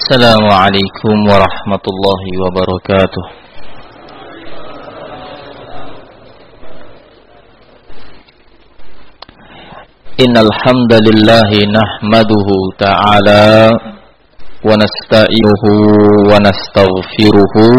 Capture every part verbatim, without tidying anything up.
Assalamualaikum warahmatullahi wabarakatuh. Innal hamdalillah nahmaduhu ta'ala wa nasta'inuhu wa nastaghfiruhu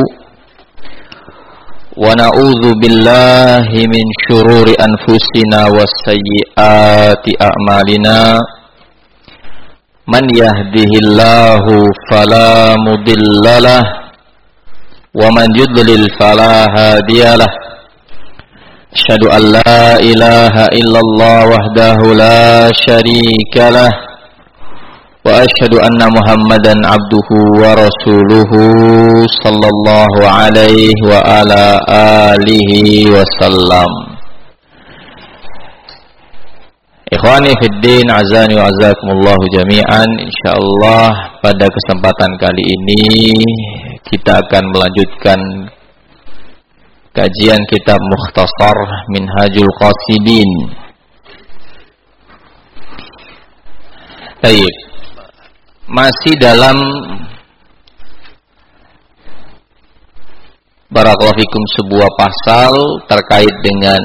wa na'udzu billahi min syururi anfusina was sayyiati a'malina. Man yahdihillahu fala mudhillalah wa man yudlil fala hadiyalah. Asyhadu an la ilaha illallah wahdahu la syarikalah wa asyhadu anna Muhammadan abduhu wa rasuluhu sallallahu alaihi wa ala alihi wasallam. Ikhwani fid din, azani wa azakumullahu jami'an. Insyaallah pada kesempatan kali ini kita akan melanjutkan kajian kitab Mukhtasar Minhajul Qasidin. Baik. Masih dalam barakallahu fikum sebuah pasal terkait dengan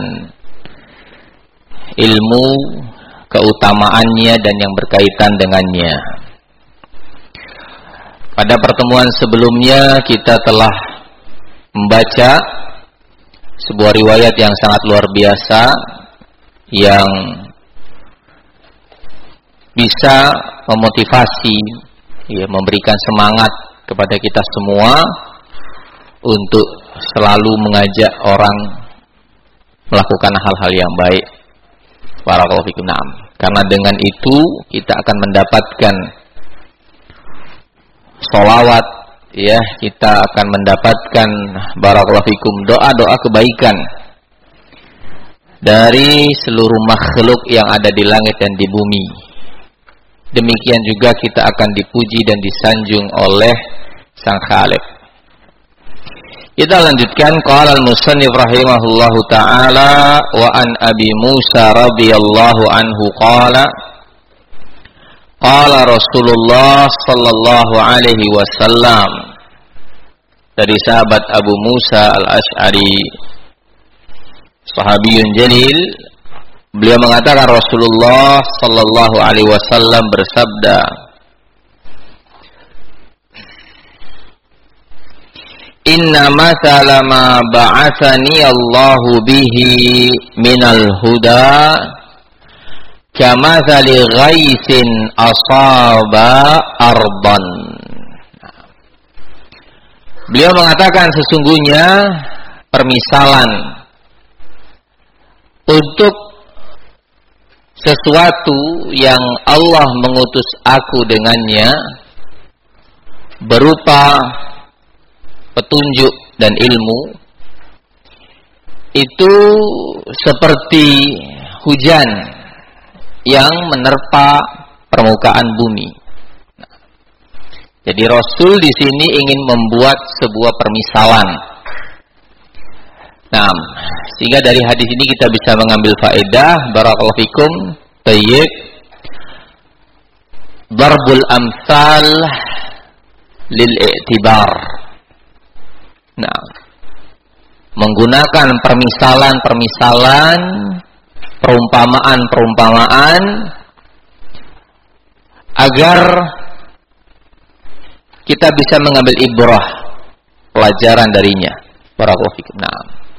ilmu, keutamaannya dan yang berkaitan dengannya. Pada pertemuan sebelumnya kita telah membaca sebuah riwayat yang sangat luar biasa yang bisa memotivasi, ya, memberikan semangat kepada kita semua untuk selalu mengajak orang melakukan hal-hal yang baik. Barakallahu fikum. Naam. Karena dengan itu kita akan mendapatkan sholawat, ya, kita akan mendapatkan barakallahu fikum doa-doa kebaikan dari seluruh makhluk yang ada di langit dan di bumi. Demikian juga kita akan dipuji dan disanjung oleh Sang Khaliq. Kita lanjutkan. Qala al-musannif rahimahullahu ta'ala wa an Abi Musa radhiyallahu anhu qala qala Rasulullah sallallahu alaihi wasallam. Dari sahabat Abu Musa al-Ash'ari, sahabiyun jalil, beliau mengatakan Rasulullah sallallahu alaihi wasallam bersabda, Inna mathala ma ba'athani Allahu bihi minal huda kamathali ghaisin asaba ardan. Beliau mengatakan sesungguhnya permisalan untuk sesuatu yang Allah mengutus aku dengannya berupa petunjuk dan ilmu, itu seperti hujan yang menerpa permukaan bumi. Jadi Rasul di sini ingin membuat sebuah permisalan. Nah, sehingga dari hadis ini kita bisa mengambil faedah. Barakallahu fikum. Tayyib. Darbul amsal lil i'tibar. Nah, menggunakan permisalan-permisalan, perumpamaan-perumpamaan agar kita bisa mengambil ibrah, pelajaran darinya. Barakallahu fikum. Nah,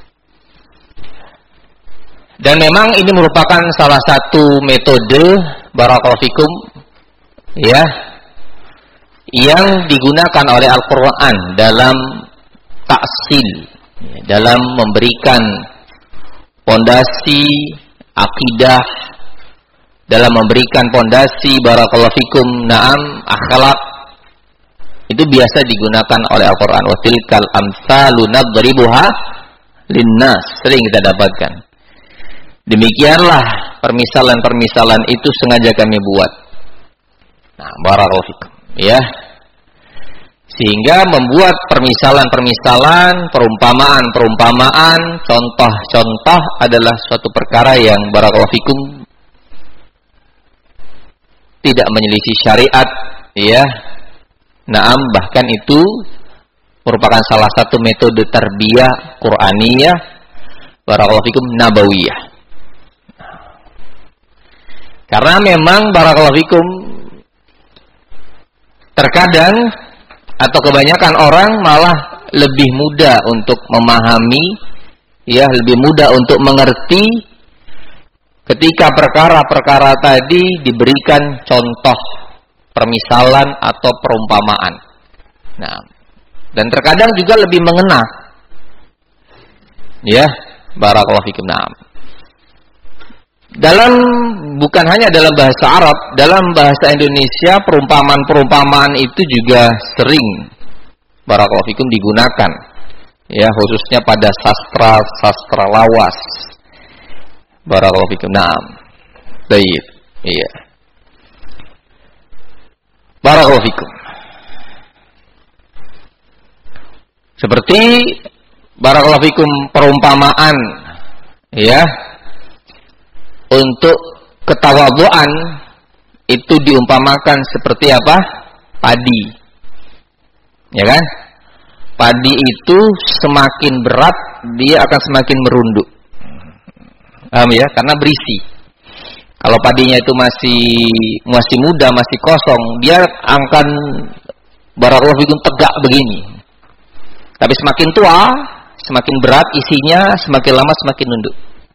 dan memang ini merupakan salah satu metode barakallahu fikum, ya, yang digunakan oleh Al-Quran dalam taksil, dalam memberikan pondasi akidah, dalam memberikan pondasi barakallahu fikum, naam, akhlak. Itu biasa digunakan oleh Al-Quran. Wa tilkal amsalu nadribuha linnas, sering kita dapatkan. Demikianlah permisalan-permisalan itu sengaja kami buat. Nah, barakallahu fikum, ya. Sehingga membuat permisalan-permisalan, perumpamaan-perumpamaan, contoh-contoh adalah suatu perkara yang barakallahu fikum tidak menyelisih syariat, ya, Naam, bahkan itu merupakan salah satu metode tarbiyah Qur'aniyah, barakallahu fikum, nabawiyah. Karena memang barakallahu fikum terkadang atau kebanyakan orang malah lebih mudah untuk memahami, ya, lebih mudah untuk mengerti ketika perkara-perkara tadi diberikan contoh, permisalan atau perumpamaan. Nah, dan terkadang juga lebih mengena. Ya, barakallahu fikum. Nah, dalam bukan hanya dalam bahasa Arab, dalam bahasa Indonesia perumpamaan-perumpamaan itu juga sering barakallahu fikum digunakan, ya, khususnya pada sastra sastra lawas. Barakallahu fikum. Naam. Baik. Iya. Barakallahu fikum. Seperti barakallahu fikum perumpamaan, ya, untuk ketawadhuan itu diumpamakan seperti apa? Padi. Ya kan? Padi itu semakin berat, dia akan semakin merunduk. Paham ya? Karena berisi. Kalau padinya itu masih masih muda, masih kosong, dia akan barakallahu fikum tegak begini. Tapi semakin tua, semakin berat isinya, semakin lama semakin nunduk.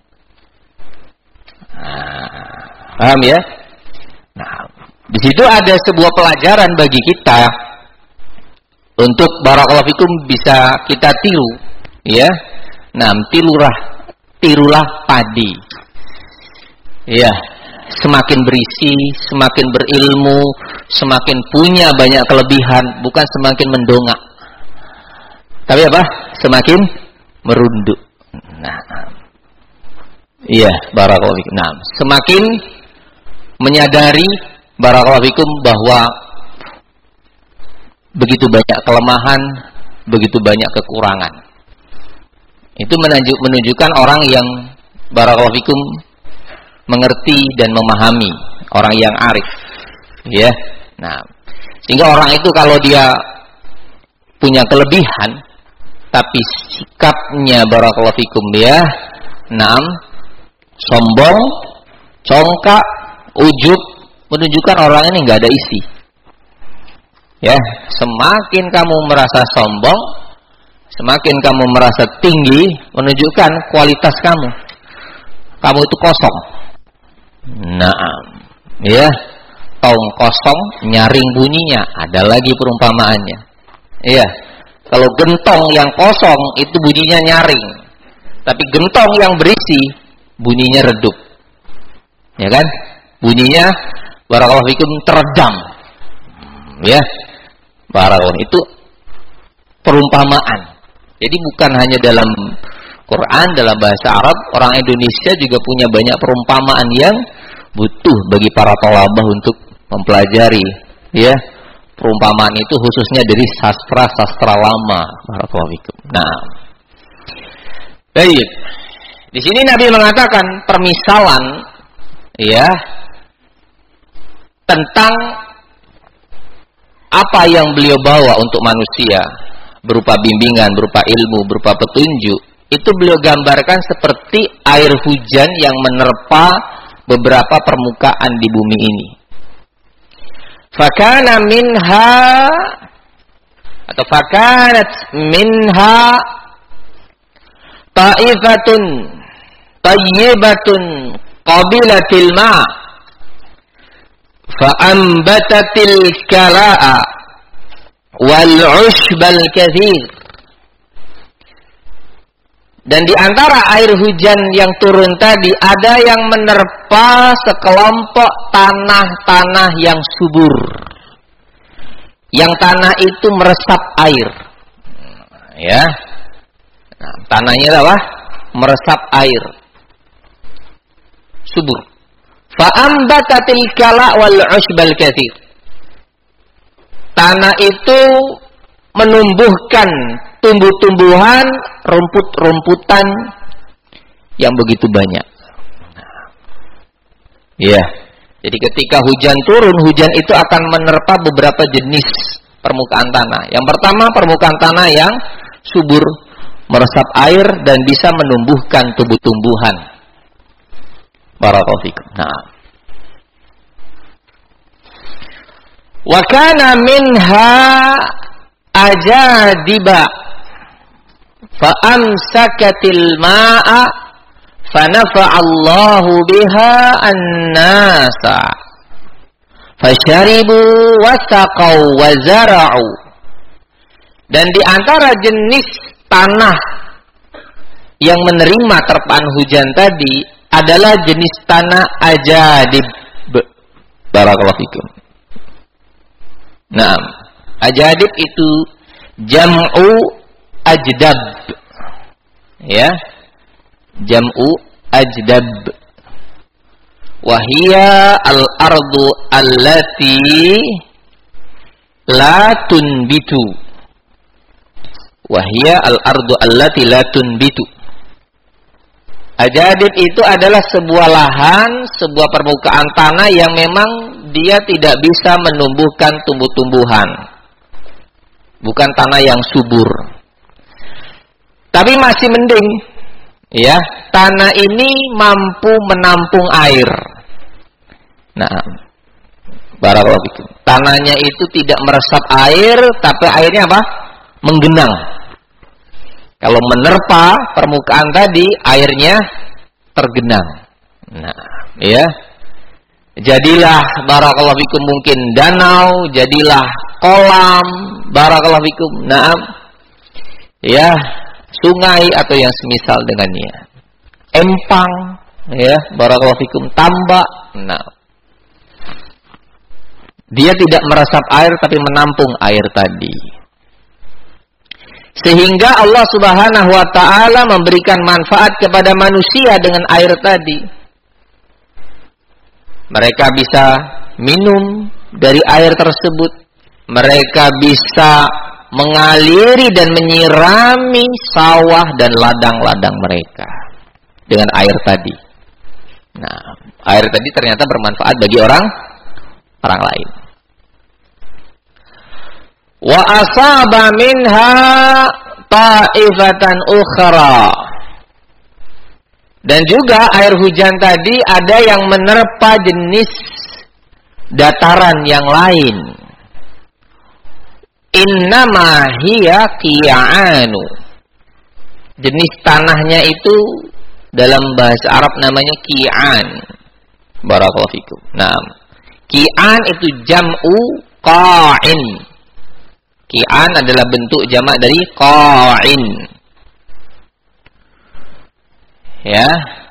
Nah, paham ya? Nah, di situ ada sebuah pelajaran bagi kita untuk barakallahu fikum bisa kita tiru, ya. Nah, tirulah, tirulah padi. Ya, semakin berisi, semakin berilmu, semakin punya banyak kelebihan, bukan semakin mendongak. Tapi apa? Semakin merunduk. Nah, iya, barakallahu fikum. Nah, semakin menyadari barakallahu fikum bahwa begitu banyak kelemahan, begitu banyak kekurangan. Itu menunjuk, menunjukkan orang yang barakallahu fikum mengerti dan memahami, orang yang arif, ya. Nah, sehingga orang itu kalau dia punya kelebihan, tapi sikapnya barakallahu fikum dia, naam, sombong, congkak, ujub, menunjukkan orang ini nggak ada isi. Ya, semakin kamu merasa sombong, semakin kamu merasa tinggi, menunjukkan kualitas kamu. Kamu itu kosong. Nah, ya, tong kosong, nyaring bunyinya. Ada lagi perumpamaannya. Iya, kalau gentong yang kosong itu bunyinya nyaring, tapi gentong yang berisi bunyinya redup. Ya kan? Bunyinya barakallahu fikum teredam. Ya. Barakallahu, itu perumpamaan. Jadi bukan hanya dalam Quran, dalam bahasa Arab, orang Indonesia juga punya banyak perumpamaan yang butuh bagi para thalabah untuk mempelajari, ya. Perumpamaan itu khususnya dari sastra-sastra lama. Barakallahu fikum. Nah, baik. Di sini Nabi mengatakan permisalan, ya, tentang apa yang beliau bawa untuk manusia berupa bimbingan, berupa ilmu, berupa petunjuk. Itu beliau gambarkan seperti air hujan yang menerpa beberapa permukaan di bumi ini. Fakana minha atau fakanat minha ta'ifatun tayyibatun qabilatil ma' fa'ambatatil kala'a wal 'ushbal katsir. Dan di antara air hujan yang turun tadi ada yang menerpa sekelompok tanah-tanah yang subur, yang tanah itu meresap air, ya. Nah, tanahnya apa? Meresap air, subur. Fa'ambatatil kala' wal 'ushbal katsir. Tanah itu menumbuhkan tumbuh-tumbuhan, rumput-rumputan yang begitu banyak. Ya, jadi ketika hujan turun, hujan itu akan menerpa beberapa jenis permukaan tanah. Yang pertama, permukaan tanah yang subur, meresap air dan bisa menumbuhkan tumbuh-tumbuhan. Barakallahu fikum. Nah. Wa kana minha ajadiba fa amsakatil ma'a fa nafa'allahu biha an-nasa fasharibu wasaqaw wa zara'u. Dan di antara jenis tanah yang menerima terpaan hujan tadi adalah jenis tanah ajadib. Barakallahu fikum. Nah, ajadib itu jam'u ajdab. Ya. Jam'u ajdab. Wahia al-ardu allati la tunbitu. Wahia al-ardu allati la tunbitu. Ajadib itu adalah sebuah lahan, sebuah permukaan tanah yang memang dia tidak bisa menumbuhkan tumbuh-tumbuhan. Bukan tanah yang subur. Tapi masih mending, ya, tanah ini mampu menampung air. Nah, barakallahu fikum. Tanahnya itu tidak meresap air, tapi airnya apa? Menggenang. Kalau menerpa permukaan tadi, airnya tergenang. Nah, ya. Jadilah barakallahu fikum mungkin danau, jadilah kolam, barakallahu fikum. Naam. Ya, sungai atau yang semisal dengannya. Empang, ya, barakallahu fikum, tambak. Nah. Dia tidak meresap air tapi menampung air tadi. Sehingga Allah Subhanahu wa ta'ala memberikan manfaat kepada manusia dengan air tadi. Mereka bisa minum dari air tersebut. Mereka bisa mengaliri dan menyirami sawah dan ladang-ladang mereka dengan air tadi. Nah, air tadi ternyata bermanfaat bagi orang orang lain. Wa asaba minha ta'ifatan ukhra. Dan juga air hujan tadi ada yang menerpa jenis dataran yang lain. Innama hiya qi'anu. Jenis tanahnya itu dalam bahasa Arab namanya qi'an. Barakallahu fikum. Nah, qi'an itu jam'u qa'in. Qi'an adalah bentuk jamak dari qa'in. Ya.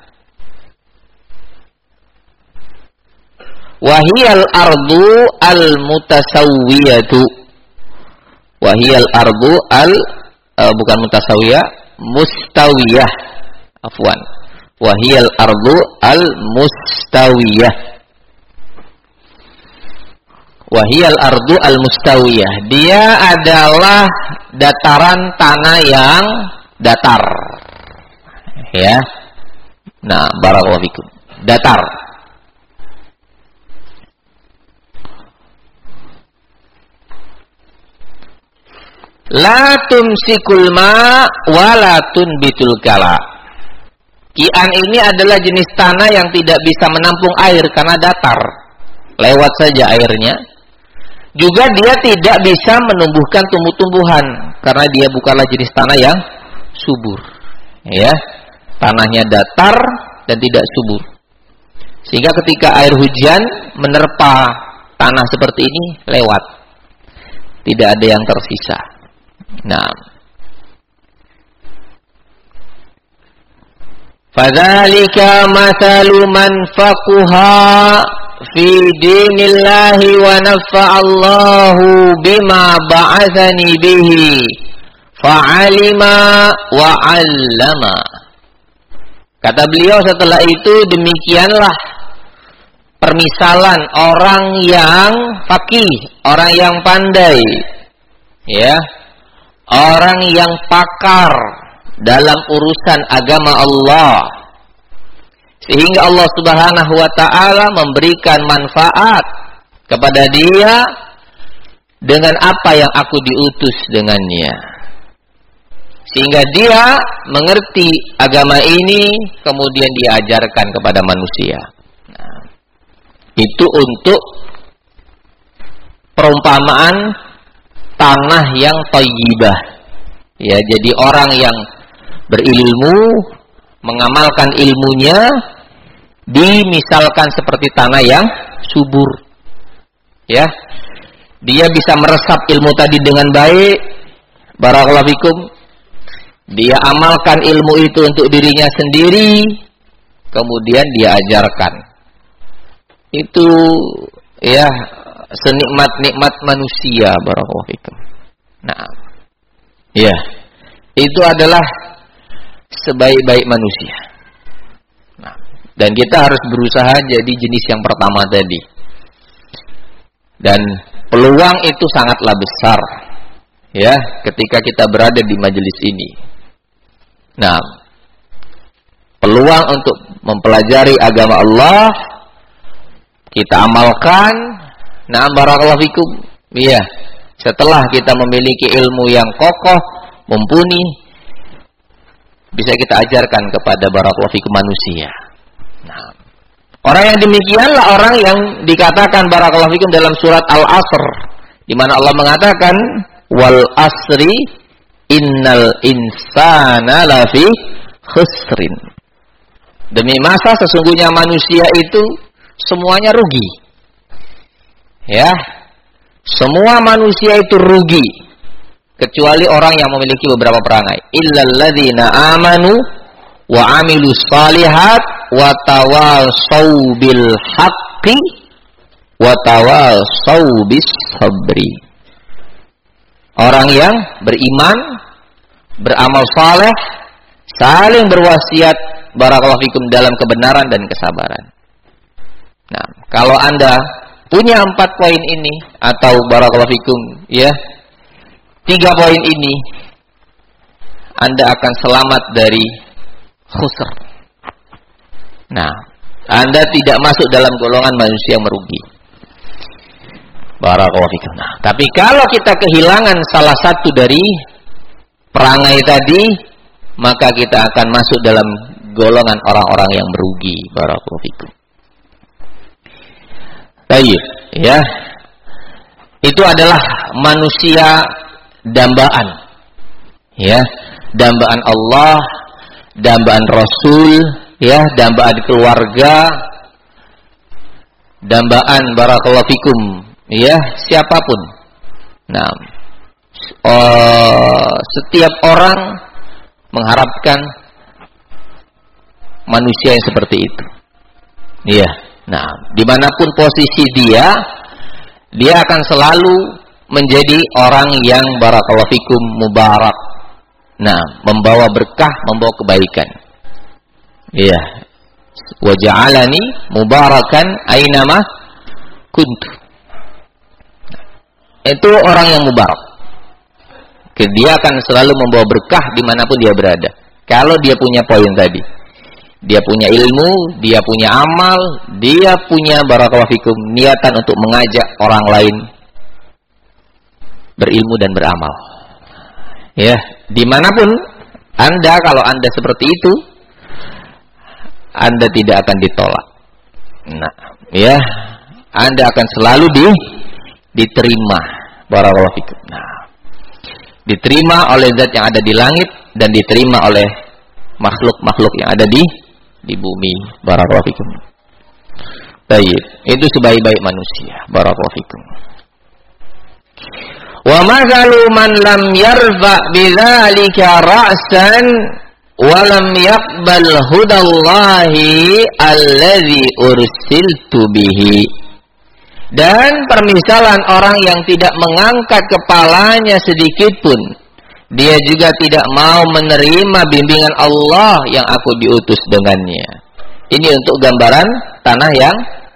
Wahiyal ardu al-mutasawwiyatu. Wahiyal ardu al uh, bukan mutasawiyah, mustawiyah. Afwan. Wahiyal ardu al-mustawiyah. Wahiyal ardu al-mustawiyah. Dia adalah dataran tanah yang datar. Ya. Nah, barakallahu fikum. Datar. La tumsikul ma wa la tunbitul kala. Qi'an ini adalah jenis tanah yang tidak bisa menampung air karena datar. Lewat saja airnya. Juga dia tidak bisa menumbuhkan tumbuh-tumbuhan karena dia bukanlah jenis tanah yang subur. Ya, tanahnya datar dan tidak subur. Sehingga ketika air hujan menerpa tanah seperti ini lewat, tidak ada yang tersisa. Nah, fadzalika mathalu man faqaha fi dinillahi wa nafa'allahu bima ba'athani bihi fa'alima wa 'allama. Kata beliau setelah itu, demikianlah permisalan orang yang faqih, orang yang pandai, ya, orang yang pakar dalam urusan agama Allah, sehingga Allah Subhanahu wa ta'ala memberikan manfaat kepada dia dengan apa yang aku diutus dengannya. Sehingga dia mengerti agama ini, kemudian diajarkan kepada manusia. Nah, itu untuk perumpamaan tanah yang thayyibah. Ya, jadi orang yang berilmu, mengamalkan ilmunya, dimisalkan seperti tanah yang subur. Ya, dia bisa meresap ilmu tadi dengan baik. Barakallahu fikum. Dia amalkan ilmu itu untuk dirinya sendiri, kemudian dia ajarkan. Itu ya senikmat-nikmat manusia, barakallahu fikum. Nah, ya, itu adalah sebaik-baik manusia. Nah, dan kita harus berusaha jadi jenis yang pertama tadi. Dan peluang itu sangatlah besar, ya, ketika kita berada di majelis ini. Nah, peluang untuk mempelajari agama Allah kita amalkan. Nah, barakallahu fikum. Iya, setelah kita memiliki ilmu yang kokoh, mumpuni, bisa kita ajarkan kepada barakallahu fikum manusia. Nah, orang yang demikianlah orang yang dikatakan barakallahu fikum dalam surat Al-Asr, di mana Allah mengatakan wal asri innal insana lafi khusrin. Demi masa sesungguhnya manusia itu semuanya rugi. Ya. Semua manusia itu rugi kecuali orang yang memiliki beberapa perangai. Illal ladzina amanu wa amilus shalihat wa tawashaw bil haqqi wa tawashaw bis sabri. Orang yang beriman, beramal saleh, saling berwasiat barakallahu fikum dalam kebenaran dan kesabaran. Nah, kalau Anda punya empat poin ini atau barakallahu fikum ya, tiga poin ini, Anda akan selamat dari khusr. Nah, Anda tidak masuk dalam golongan manusia yang merugi. Barakallahu fikum. Nah, tapi kalau kita kehilangan salah satu dari perangai tadi, maka kita akan masuk dalam golongan orang-orang yang merugi. Barakallahu fikum. Baik, ya. Itu adalah manusia dambaan. Ya, dambaan Allah, dambaan Rasul, ya, dambaan keluarga, dambaan barakallahu fikum. Ya, siapapun. Nah, uh, setiap orang mengharapkan manusia yang seperti itu. Iya. Nah, dimanapun posisi dia, dia akan selalu menjadi orang yang barakallahu fikum mubarak. Nah, membawa berkah, membawa kebaikan. Iya. Wa ja'alani mubarakan ainama kuntu. Itu orang yang mubarak. Dia akan selalu membawa berkah dimanapun dia berada. Kalau dia punya poin tadi, dia punya ilmu, dia punya amal, dia punya barakallahu fikum niatan untuk mengajak orang lain berilmu dan beramal. Ya, dimanapun Anda, kalau Anda seperti itu, Anda tidak akan ditolak. Nah, ya, Anda akan selalu di diterima, barakallahu fikum. Nah, diterima oleh zat yang ada di langit dan diterima oleh makhluk-makhluk yang ada di di bumi, barakallahu fikum. Baik, itu sebaik-baik manusia, barakallahu fikum. Wa mathalu man lam yarfa bidzalika ra'san wa lam yaqbal hudallahi alladzi ursiltu bihi. Dan permisalan orang yang tidak mengangkat kepalanya sedikit pun, dia juga tidak mau menerima bimbingan Allah yang aku diutus dengannya. Ini untuk gambaran tanah yang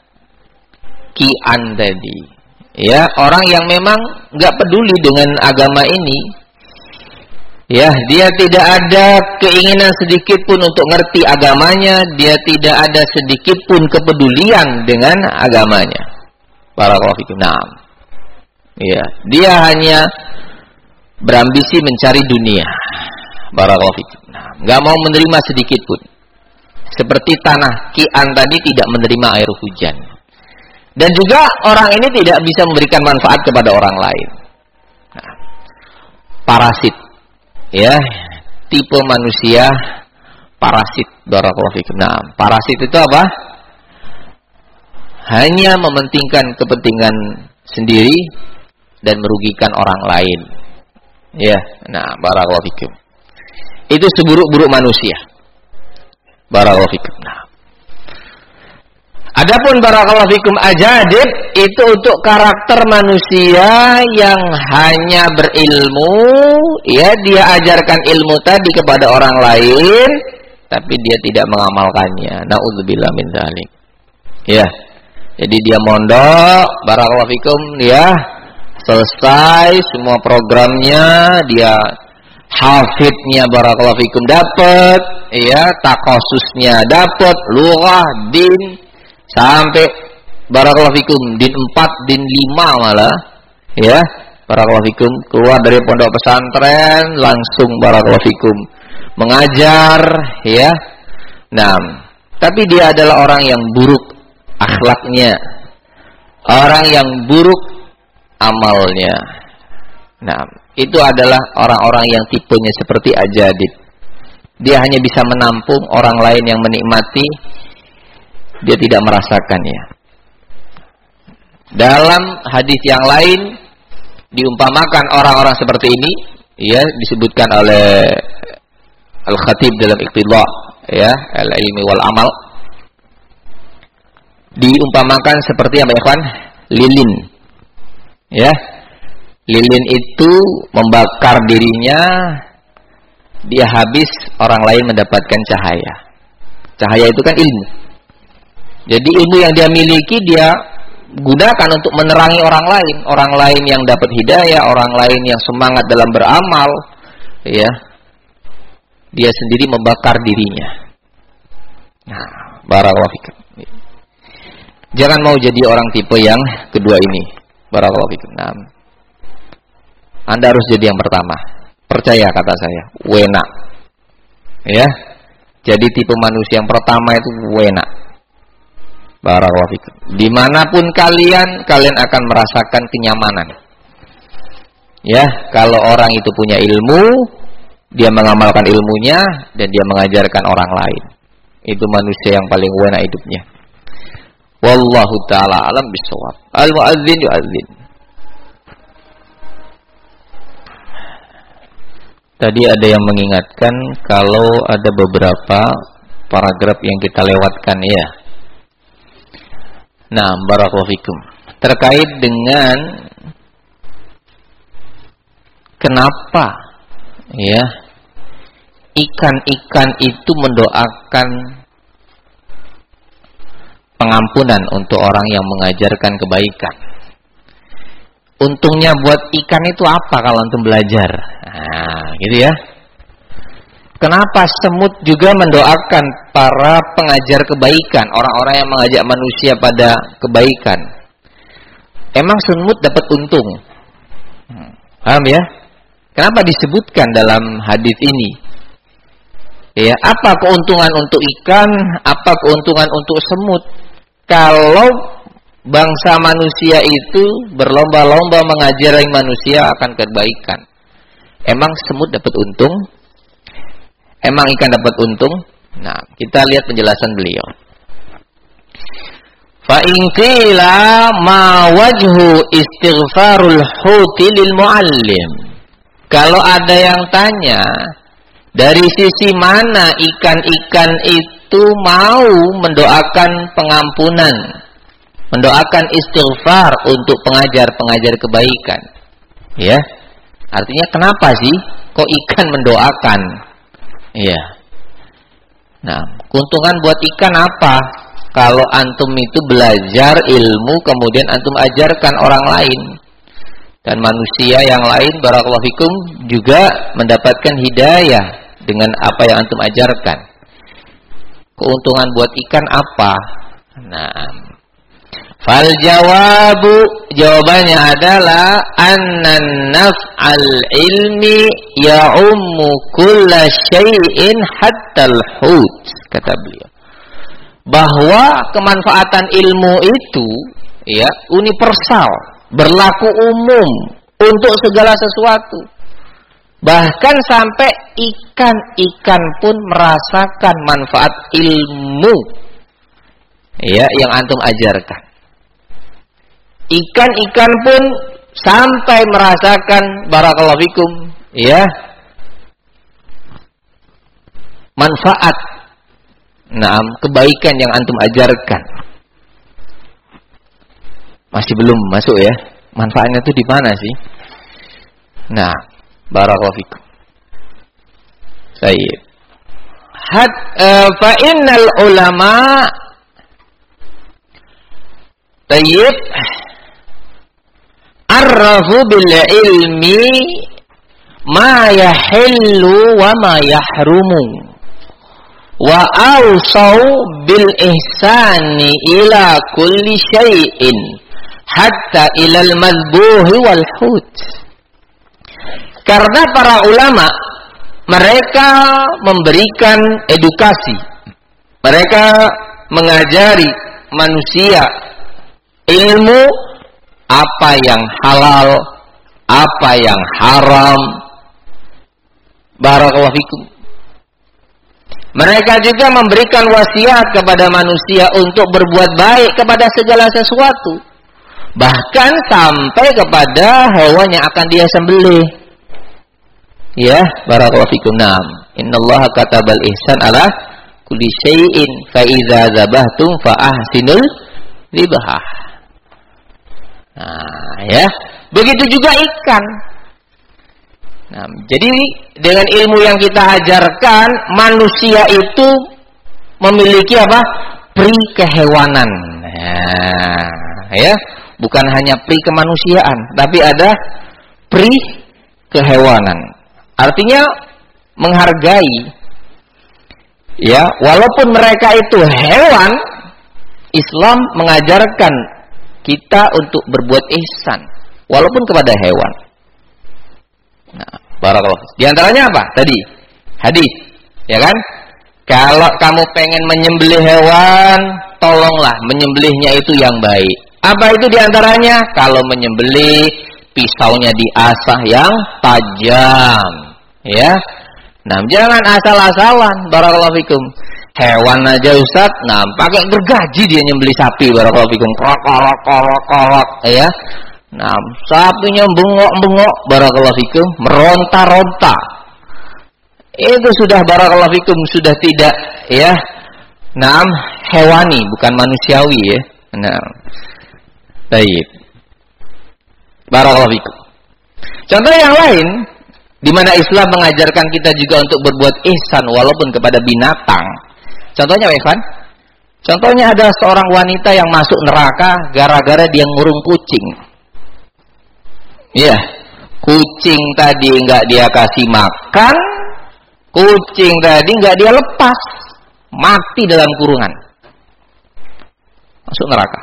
kian tadi. Ya, orang yang memang nggak peduli dengan agama ini. Ya, dia tidak ada keinginan sedikit pun untuk ngerti agamanya, dia tidak ada sedikit pun kepedulian dengan agamanya. Barakallahu fikum. Naam. Ya, dia hanya berambisi mencari dunia. Barakallahu fikum. Nah, enggak mau menerima sedikit pun. Seperti tanah Ki'an tadi tidak menerima air hujan. Dan juga orang ini tidak bisa memberikan manfaat kepada orang lain. Nah, parasit. Ya, tipe manusia parasit. Barakallahu fikum. Nah, parasit itu apa? Hanya mementingkan kepentingan sendiri dan merugikan orang lain. Ya, nah, barakallahu fikum. Itu seburuk-buruk manusia. Barakallahu fikum. Nah, adapun barakallahu fikum ajadib itu untuk karakter manusia yang hanya berilmu, ya, dia ajarkan ilmu tadi kepada orang lain, tapi dia tidak mengamalkannya. Nauzubillah min dzalik. Ya. Jadi dia mondok, barakallahu fikum, dia selesai semua programnya, dia hafidnya barakallahu fikum dapat, ya, takhasusnya dapat, lughah, din, sampai barakallahu fikum din empat, din lima malah, ya, barakallahu fikum, keluar dari pondok pesantren langsung barakallahu fikum mengajar, ya. Nah, tapi dia adalah orang yang buruk akhlaknya, orang yang buruk amalnya. Nah, itu adalah orang-orang yang tipenya seperti ajadib. Dia hanya bisa menampung orang lain yang menikmati, dia tidak merasakannya. Dalam hadis yang lain diumpamakan orang-orang seperti ini, ya, disebutkan oleh Al-Khatib dalam Iqtidha, ya, al-ilmi wal amal. Diumpamakan seperti apa, ikhwan? Lilin. Ya. Lilin itu membakar dirinya, dia habis, orang lain mendapatkan cahaya. Cahaya itu kan ilmu. Jadi ilmu yang dia miliki dia gunakan untuk menerangi orang lain, orang lain yang dapat hidayah, orang lain yang semangat dalam beramal, ya. Dia sendiri membakar dirinya. Nah, barakallahu fikum. Jangan mau jadi orang tipe yang kedua ini. Barakallahu fikum. Nah, Anda harus jadi yang pertama. Percaya kata saya, wena. Ya. Jadi tipe manusia yang pertama itu wena. Barakallahu fikum. Dimanapun kalian, kalian akan merasakan kenyamanan. Ya, kalau orang itu punya ilmu, dia mengamalkan ilmunya dan dia mengajarkan orang lain. Itu manusia yang paling wena hidupnya. Wallahu ta'ala alam bisawab. Al-mu'adzin yu'adzin. Tadi ada yang mengingatkan kalau ada beberapa paragraf yang kita lewatkan, ya. Nah, barakallahu fikum. Terkait dengan kenapa, ya, ikan-ikan itu mendoakan pengampunan untuk orang yang mengajarkan kebaikan. Untungnya buat ikan itu apa kalau antum belajar? Nah, gitu ya. Kenapa semut juga mendoakan para pengajar kebaikan, orang-orang yang mengajak manusia pada kebaikan? Emang semut dapat untung? Paham ya? Kenapa disebutkan dalam hadis ini? Ya, apa keuntungan untuk ikan, apa keuntungan untuk semut? Kalau bangsa manusia itu berlomba-lomba mengajari manusia akan kebaikan, emang semut dapat untung? Emang ikan dapat untung? Nah, kita lihat penjelasan beliau. Fa in qila ma wajhu istighfarul huti lil muallim. Kalau ada yang tanya, dari sisi mana ikan-ikan itu mau mendoakan pengampunan, mendoakan istighfar untuk pengajar-pengajar kebaikan? Ya. Artinya kenapa sih kok ikan mendoakan? Iya. Nah, keuntungan buat ikan apa? Kalau antum itu belajar ilmu kemudian antum ajarkan orang lain, dan manusia yang lain barakallahu fikum juga mendapatkan hidayah dengan apa yang antum ajarkan. Keuntungan buat ikan apa? Nah, Fal jawabu, jawabannya adalah annan naf'al ilmi ya'ummu kulla syai'in hatta al-hut, kata beliau. Bahwa kemanfaatan ilmu itu ya universal, berlaku umum untuk segala sesuatu. Bahkan sampai ikan-ikan pun merasakan manfaat ilmu ya yang antum ajarkan. Ikan-ikan pun sampai merasakan barakallahu fikum ya manfaat, nah kebaikan yang antum ajarkan. Masih belum masuk ya, manfaatnya itu di mana sih? Nah, barakallahu fikum. Baik. Had uh, fa innal ulama tayyib arrafu bil ilmi ma yahillu wa ma yahrumu wa awsaw bil ihsani ila kulli syai'in hatta ilal madbuhi wal hut. Karena para ulama mereka memberikan edukasi, mereka mengajari manusia ilmu apa yang halal, apa yang haram. Barakallahu fikum. Mereka juga memberikan wasiat kepada manusia untuk berbuat baik kepada segala sesuatu, bahkan sampai kepada hewan yang akan dia sembelih. Ya, barakallahu fikum. Naam. Innallaha katabal ihsan ala kulli syai'in fa idza dzabhtum fa ahsinul dzibhah. Nah, ya. Begitu juga ikan. Nah, jadi dengan ilmu yang kita ajarkan, manusia itu memiliki apa? Pri kehewanan. Nah, ya, bukan hanya pri kemanusiaan, tapi ada pri kehewanan. Artinya menghargai. Ya, walaupun mereka itu hewan, Islam mengajarkan kita untuk berbuat ihsan walaupun kepada hewan. Nah, barakallahu. Di antaranya apa? Tadi hadis, ya kan? Kalau kamu pengen menyembelih hewan, tolonglah menyembelihnya itu yang baik. Apa itu di antaranya? Kalau menyembelih, pisaunya diasah yang tajam, ya. Nah, jangan asal-asalan. Barakallahu fikum. Hewan aja Ustaz, nah pakai gergaji dia nyembelih sapi, barakallahu fikum, korok korok korok korok, ya. Nah, sapinya bengok-bengok, barakallahu fikum, meronta-ronta. Itu sudah barakallahu fikum, sudah tidak ya. Nah, hewani, bukan manusiawi ya. Nah. Baik. Barakallahu fikum. Contoh yang lain di mana Islam mengajarkan kita juga untuk berbuat ihsan walaupun kepada binatang. Contohnya, Ikhwan, contohnya ada seorang wanita yang masuk neraka gara-gara dia ngurung kucing. Iya, kucing tadi nggak dia kasih makan, kucing tadi nggak dia lepas, mati dalam kurungan, masuk neraka.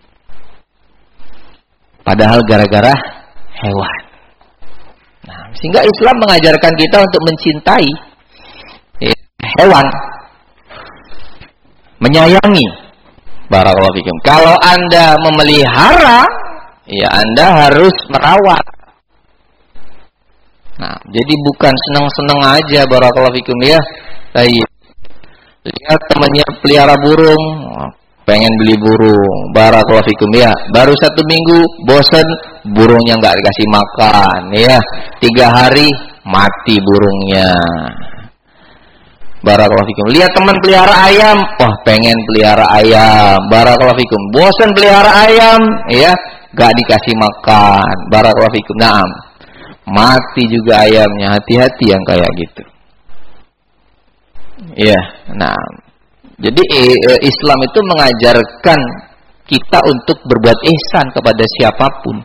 Padahal gara-gara hewan. Nah, sehingga Islam mengajarkan kita untuk mencintai hewan, menyayangi. Barakallahu fikum. Kalau Anda memelihara, ya Anda harus merawat. Nah, jadi bukan senang-senang aja, barakallahu fikum ya. Baik. Lihat temannya pelihara burung, pengen beli burung, barakallahu fikum ya. Baru satu minggu bosan, burungnya nggak dikasih makan, ya. Tiga hari mati burungnya. Barakallahu fikum. Lihat teman pelihara ayam, wah pengen pelihara ayam, barakallahu fikum. Bosan pelihara ayam, ya, gak dikasih makan, barakallahu fikum. Naam, mati juga ayamnya. Hati-hati yang kayak gitu. Ya, nah, jadi eh, Islam itu mengajarkan kita untuk berbuat ihsan kepada siapapun.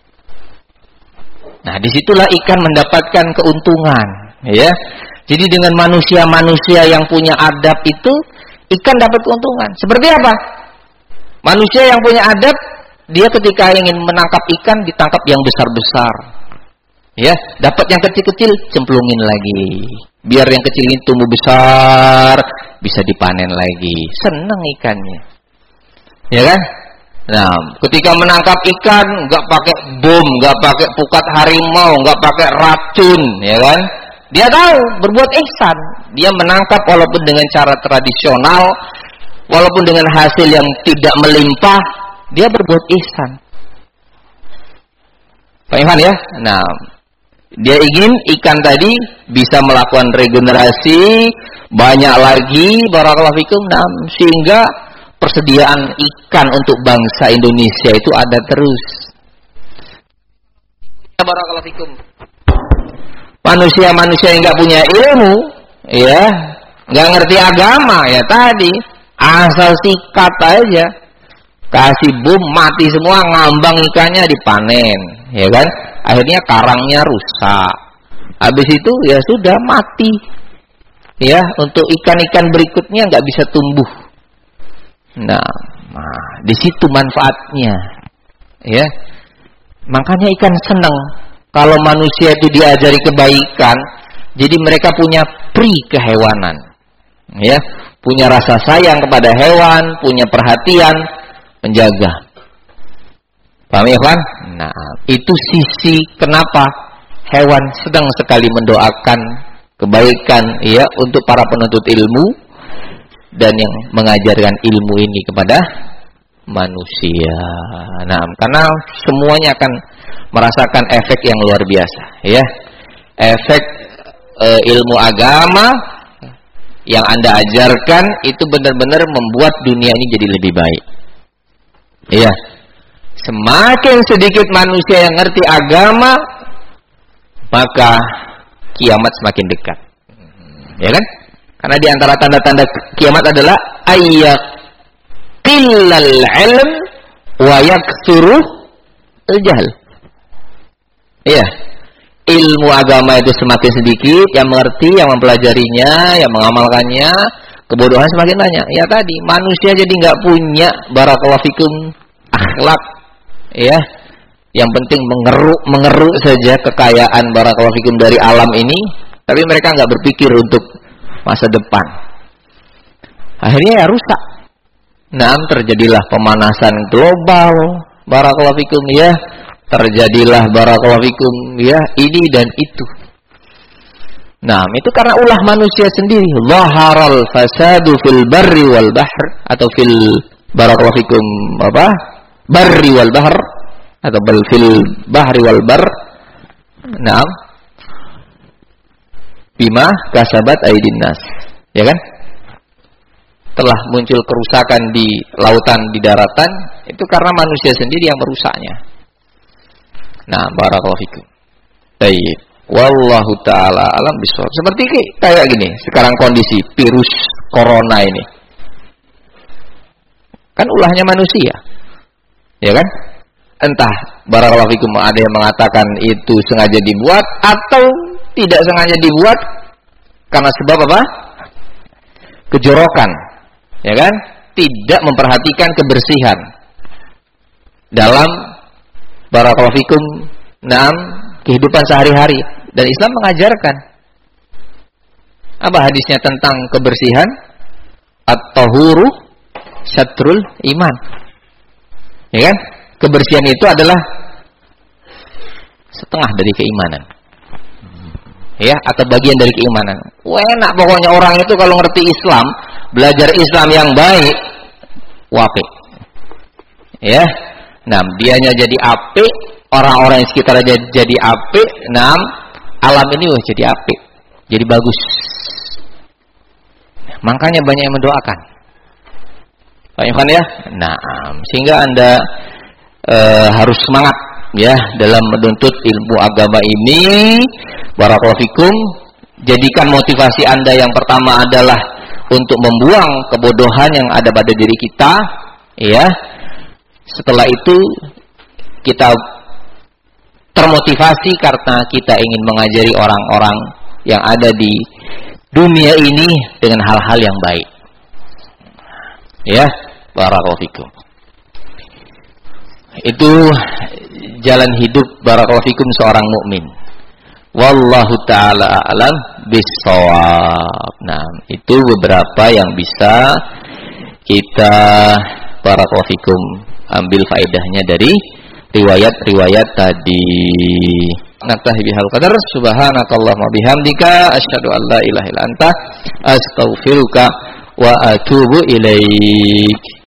Nah, disitulah ikan mendapatkan keuntungan, ya. Jadi dengan manusia-manusia yang punya adab itu, ikan dapat keuntungan. Seperti apa? Manusia yang punya adab, dia ketika ingin menangkap ikan ditangkap yang besar-besar. Ya, dapat yang kecil-kecil cemplungin lagi. Biar yang kecil ini tumbuh besar, bisa dipanen lagi. Senang ikannya. Ya kan? Nah, ketika menangkap ikan nggak pakai bom, nggak pakai pukat harimau, nggak pakai racun, ya kan? Dia tahu berbuat ihsan. Dia menangkap walaupun dengan cara tradisional, walaupun dengan hasil yang tidak melimpah, dia berbuat ihsan. Pak Ivan ya? Nah, dia ingin ikan tadi bisa melakukan regenerasi banyak lagi, barakallahu fikum, nah, sehingga persediaan ikan untuk bangsa Indonesia itu ada terus. Barakallahu fikum. Manusia-manusia yang nggak punya ilmu, ya, nggak ngerti agama, ya tadi asal sikat aja, kasih bom mati semua, ngambang ikannya dipanen, ya kan? Akhirnya karangnya rusak. Habis itu ya sudah mati. Ya, untuk ikan-ikan berikutnya nggak bisa tumbuh. Nah, nah, di situ manfaatnya. Ya. Makanya ikan senang kalau manusia itu diajari kebaikan, jadi mereka punya pri kehewanan. Ya, punya rasa sayang kepada hewan, punya perhatian, menjaga. Paham ya kan? Nah, itu sisi kenapa hewan sedang sekali mendoakan kebaikan ya untuk para penuntut ilmu dan yang mengajarkan ilmu ini kepada manusia. Nah, karena semuanya akan merasakan efek yang luar biasa ya. Efek e, ilmu agama yang Anda ajarkan itu benar-benar membuat dunia ini jadi lebih baik. Iya. Semakin sedikit manusia yang ngerti agama, maka kiamat semakin dekat. Ya kan? Karena di antara tanda-tanda kiamat adalah ayyaqillal ilm wa yaktsuru al-jahl. Iya. Ilmu agama itu semakin sedikit, yang mengerti, yang mempelajarinya, yang mengamalkannya, kebodohan semakin banyak. Ya tadi, manusia jadi nggak punya barakallahu fikum akhlak. Ya, yang penting mengeruk mengeruk saja kekayaan barakallahu fikum dari alam ini, tapi mereka nggak berpikir untuk masa depan. Akhirnya ya rusak. Nah, terjadilah pemanasan global, barakallahu fikum ya, terjadilah barakallahu fikum ya ini dan itu. Nah, itu karena ulah manusia sendiri. Zaharal fasadu fil barri wal bahr, atau fil barakallahu fikum apa? Barri wal bahr, atau bal fil bahri wal bar. Naam. Bima kasabat aydin nas. Ya kan? Telah muncul kerusakan di lautan, di daratan, itu karena manusia sendiri yang merusaknya. Nah, barakallahu fikum. Baik. Wallahu taala alam bisawab. Seperti kayak gini, sekarang kondisi virus corona ini. Kan ulahnya manusia. Ya kan? Entah barakallahu fikum ada yang mengatakan itu sengaja dibuat atau tidak sengaja dibuat karena sebab apa? Kejorokan. Ya kan? Tidak memperhatikan kebersihan dalam barakallahu fikum dalam kehidupan sehari-hari. Dan Islam mengajarkan apa hadisnya tentang kebersihan? At-tahuru syatrul iman. Ya kan? Kebersihan itu adalah setengah dari keimanan. Ya, atau bagian dari keimanan. Wah, enak pokoknya orang itu kalau ngerti Islam, belajar Islam yang baik, apik. Ya. Nah, dianya jadi apik, orang-orang yang sekitar jadi, jadi apik, nah, alam ini wah jadi apik. Jadi bagus. Makanya banyak yang mendoakan. Pak Ivan ya? Nah, sehingga Anda e, harus semangat ya dalam menuntut ilmu agama ini. Barakallahu fikum. Jadikan motivasi Anda yang pertama adalah untuk membuang kebodohan yang ada pada diri kita, ya. Setelah itu kita termotivasi karena kita ingin mengajari orang-orang yang ada di dunia ini dengan hal-hal yang baik. Ya. Barakallahu fikum. Itu jalan hidup barakallahu fikum seorang mukmin. Wallahu taala a'lam bis-shawab. Nah, itu beberapa yang bisa kita barakallahu fikum ambil faedahnya dari riwayat-riwayat tadi. Naktahi bihal qadar, subhanakallahumma bihamdika asyhadu an la ilaha illa anta astaghfiruka wa atubu ilaik.